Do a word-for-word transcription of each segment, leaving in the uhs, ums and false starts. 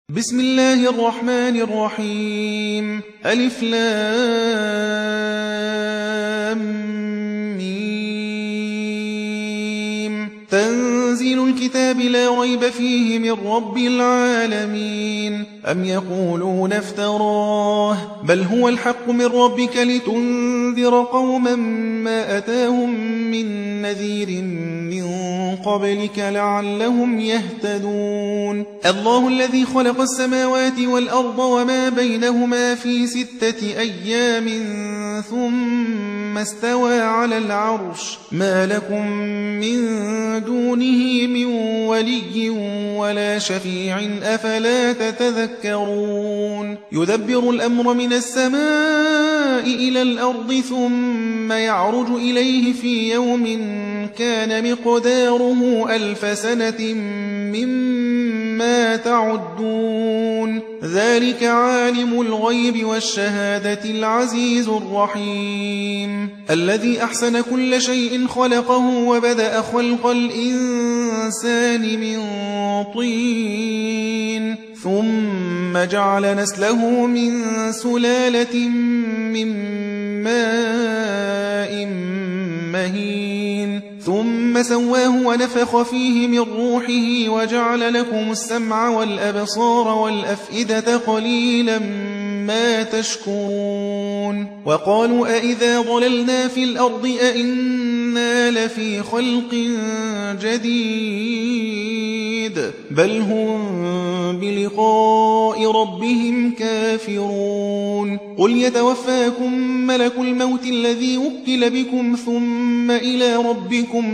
بسم الله الرحمن الرحيم ألف لام ميم تنزيل الكتاب لا ريب فيه من رب العالمين أم يقولون افتراه بل هو الحق من ربك لتنذر قوما ما أتاهم من نذير من قبلك لعلهم يهتدون الله الذي خلق السماوات والأرض وما بينهما في ستة أيام ثم استوى على العرش ما لكم من دونه من ولي ولا شفيع أفلا تتذكرون يدبر الأمر من السماء إلى الأرض ثم يعرج إليه في يوم كان مقداره ألف سنة مما تعدون ذلك عالم الغيب والشهادة العزيز الرحيم الذي أحسن كل شيء خلقه وبدأ خلق الإنسان من طين ثم جعل نسله من سلالة من ماء مهين ثم سواه ونفخ فيه من روحه وجعل لكم السمع والأبصار والأفئدة قليلا ما تشكرون وقالوا أئذا ضللنا في الأرض أئنا لفي خلق جديد بل هم بلقاء ربهم كافرون قل يتوفاكم ملك الموت الذي وكل بكم ثم إلى ربكم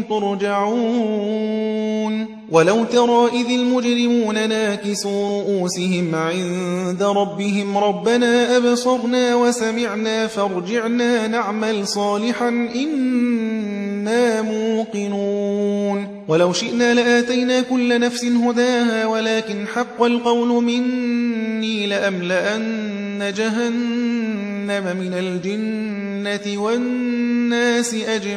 ترجعون ولو ترى إذ المجرمون ناكسوا رؤوسهم عند ربهم ربنا أبصرنا وسمعنا فارجعنا نعمل صالحا إنا موقنون ولو شئنا لآتينا كل نفس هداها ولكن حق القول مني لأملأن جهنم من الجنة والناس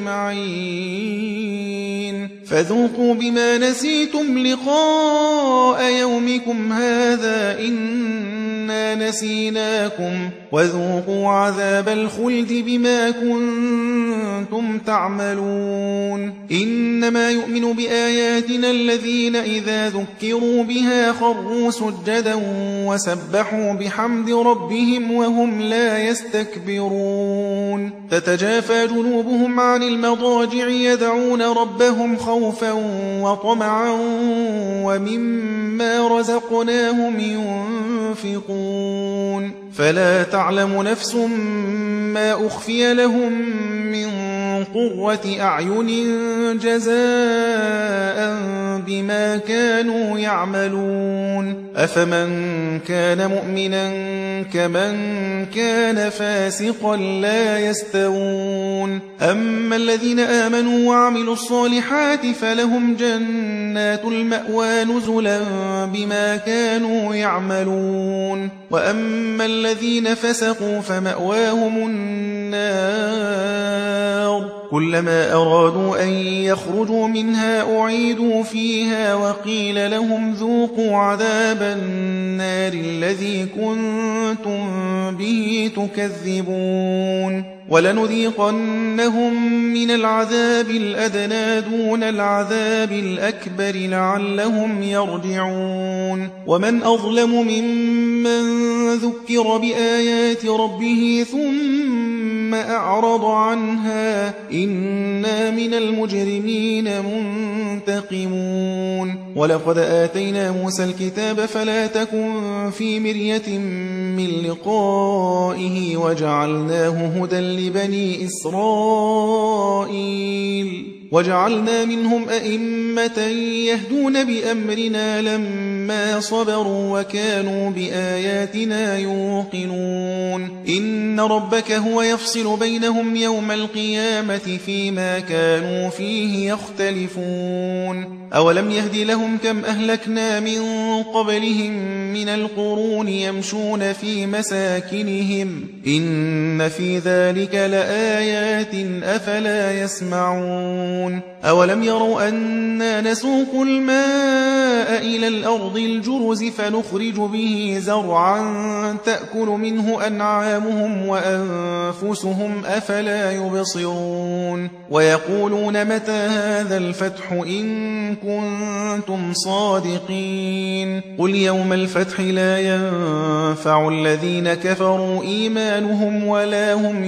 أجمعين فذوقوا بما نسيتم لقاء يومكم هذا إنا نسيناكم وذوقوا عذاب الخلد بما كنتم تعملون إنما يؤمن بآياتنا الذين إذا ذكروا بها خروا سجدا وسبحوا بحمد ربهم وهم لا يستكبرون تتجافى جنوبهم عن المضاجع يدعون ربهم خوفا وطمعا ومما رزقناهم ينفقون فلا تعلم نفس ما أخفي لهم من قرة أعين جزاء بما كانوا يعملون أفمن كان مؤمنا كمن كان فاسقا لا يستوون أما الذين آمنوا وعملوا الصالحات فلهم جنات المأوى نزلا بما كانوا يعملون وأما الذين فسقوا فمأواهم النار كلما أرادوا أن يخرجوا منها أعيدوا فيها وقيل لهم ذوقوا عذاب النار الذي كنتم به تكذبون ولنذيقنهم من العذاب الأدنى دون العذاب الأكبر لعلهم يرجعون ومن أظلم ممن ذكر بآيات ربه ثم أعرض عنها إنا من المجرمين منتقمون ولقد آتينا موسى الكتاب فلا تكن في مرية من لقائه وجعلناه هدى لبني إسرائيل وجعلنا منهم أئمة يهدون بأمرنا لما صبروا وكانوا بآياتنا يوقنون إن ربك هو يفصل بينهم يوم القيامة فيما كانوا فيه يختلفون أولم يهد لهم كم أهلكنا من قبلهم من القرون يمشون في مساكنهم إن في ذلك لآيات أفلا يسمعون أولم يروا أنا نسوق الماء إلى الأرض الجرز فنخرج به زرعا تأكل منه أنعامهم وأنفسهم أفلا يبصرون ويقولون متى هذا الفتح إن كنتم صادقين قل يوم الفتح لا ينفع الذين كفروا إيمانهم ولا هم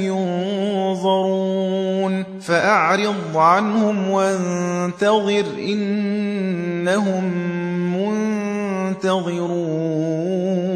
ينظرون فأعرض عنهم وانتظر إنهم منتظرون